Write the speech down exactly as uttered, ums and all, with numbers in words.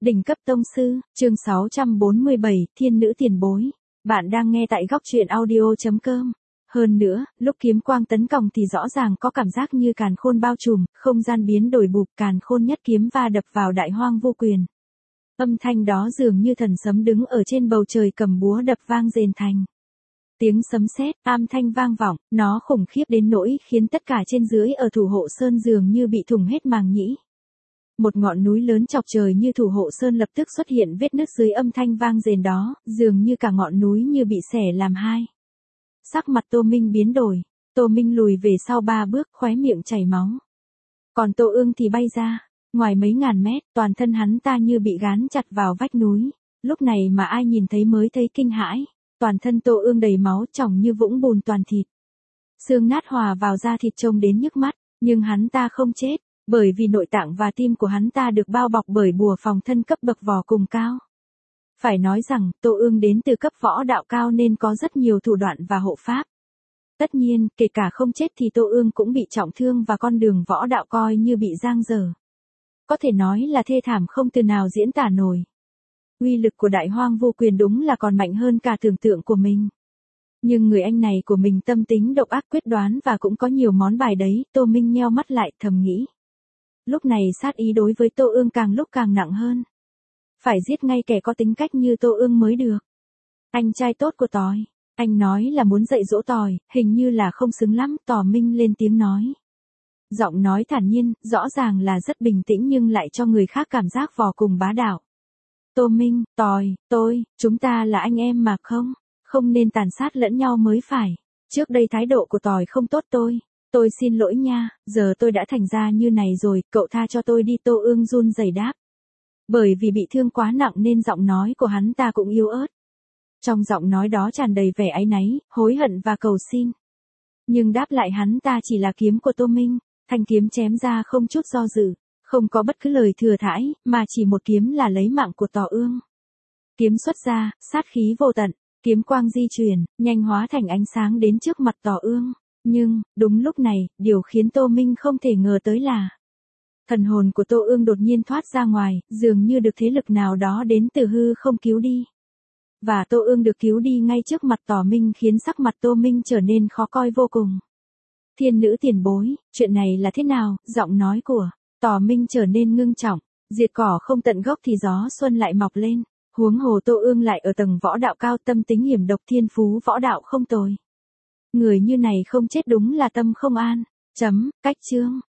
Đỉnh cấp tông sư, chương sáu trăm bốn mươi bảy, Thiên nữ tiền bối. Bạn đang nghe tại góc truyện audio chấm com. Hơn nữa, lúc kiếm quang tấn công thì rõ ràng có cảm giác như càn khôn bao trùm, không gian biến đổi bụp, càn khôn nhất kiếm va đập vào đại hoang vô quyền. Âm thanh đó dường như thần sấm đứng ở trên bầu trời cầm búa đập vang rền thành. Tiếng sấm sét, am thanh vang vọng, nó khủng khiếp đến nỗi khiến tất cả trên dưới ở thủ hộ sơn dường như bị thủng hết màng nhĩ. Một ngọn núi lớn chọc trời như thủ hộ sơn lập tức xuất hiện vết nứt dưới âm thanh vang rền đó, dường như cả ngọn núi như bị xẻ làm hai. Sắc mặt Tô Minh biến đổi, Tô Minh lùi về sau ba bước, khóe miệng chảy máu. Còn Tô Ương thì bay ra, ngoài mấy ngàn mét, toàn thân hắn ta như bị gán chặt vào vách núi. Lúc này mà ai nhìn thấy mới thấy kinh hãi, toàn thân Tô Ương đầy máu tròng như vũng bùn toàn thịt. Xương nát hòa vào da thịt trông đến nhức mắt, nhưng hắn ta không chết. Bởi vì nội tạng và tim của hắn ta được bao bọc bởi bùa phòng thân cấp bậc võ cùng cao. Phải nói rằng, Tô Ương đến từ cấp võ đạo cao nên có rất nhiều thủ đoạn và hộ pháp. Tất nhiên, kể cả không chết thì Tô Ương cũng bị trọng thương và con đường võ đạo coi như bị giang dở. Có thể nói là thê thảm không từ nào diễn tả nổi. Uy lực của đại hoang vô quyền đúng là còn mạnh hơn cả tưởng tượng của mình. Nhưng người anh này của mình tâm tính độc ác quyết đoán và cũng có nhiều món bài đấy, Tô Minh nheo mắt lại thầm nghĩ. Lúc này sát ý đối với Tô Ương càng lúc càng nặng hơn. Phải giết ngay kẻ có tính cách như Tô Ương mới được. Anh trai tốt của Tòi, anh nói là muốn dạy dỗ Tòi, hình như là không xứng lắm, Tò Minh lên tiếng nói. Giọng nói thản nhiên, rõ ràng là rất bình tĩnh nhưng lại cho người khác cảm giác vò cùng bá đạo. Tô Minh, Tòi, tôi, chúng ta là anh em mà không, không nên tàn sát lẫn nhau mới phải. Trước đây thái độ của Tòi không tốt tôi. Tôi xin lỗi nha, giờ tôi đã thành ra như này rồi, cậu tha cho tôi đi. Tô Ương run rẩy đáp. Bởi vì bị thương quá nặng nên giọng nói của hắn ta cũng yếu ớt. Trong giọng nói đó tràn đầy vẻ áy náy, hối hận và cầu xin. Nhưng đáp lại hắn ta chỉ là kiếm của Tô Minh, thanh kiếm chém ra không chút do dự, không có bất cứ lời thừa thãi, mà chỉ một kiếm là lấy mạng của Tò Ương. Kiếm xuất ra, sát khí vô tận, kiếm quang di chuyển, nhanh hóa thành ánh sáng đến trước mặt Tò Ương. Nhưng, đúng lúc này, điều khiến Tô Minh không thể ngờ tới là thần hồn của Tô Ương đột nhiên thoát ra ngoài, dường như được thế lực nào đó đến từ hư không cứu đi. Và Tô Ương được cứu đi ngay trước mặt Tò Minh khiến sắc mặt Tô Minh trở nên khó coi vô cùng. Thiên nữ tiền bối, chuyện này là thế nào? Giọng nói của Tò Minh trở nên ngưng trọng, diệt cỏ không tận gốc thì gió xuân lại mọc lên. Huống hồ Tô Ương lại ở tầng võ đạo cao, tâm tính hiểm độc, thiên phú võ đạo không tồi. Người như này không chết đúng là tâm không an. Chấm, cách chương.